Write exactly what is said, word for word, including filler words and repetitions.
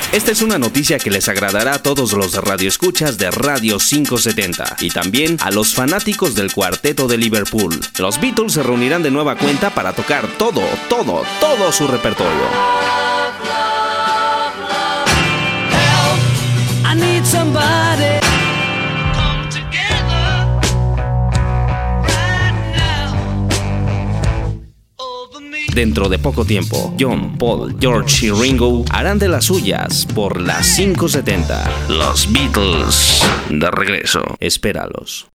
Esta es una noticia que les agradará a todos los radioescuchas de Radio quinientos setenta y también a los fanáticos del cuarteto de Liverpool. Los Beatles se reunirán de nueva cuenta para tocar todo, todo, todo su repertorio. I need somebody. Come together right now over me. Dentro de poco tiempo, John, Paul, George y Ringo harán de las suyas por las quinientos setenta. Los Beatles de regreso. Espéralos.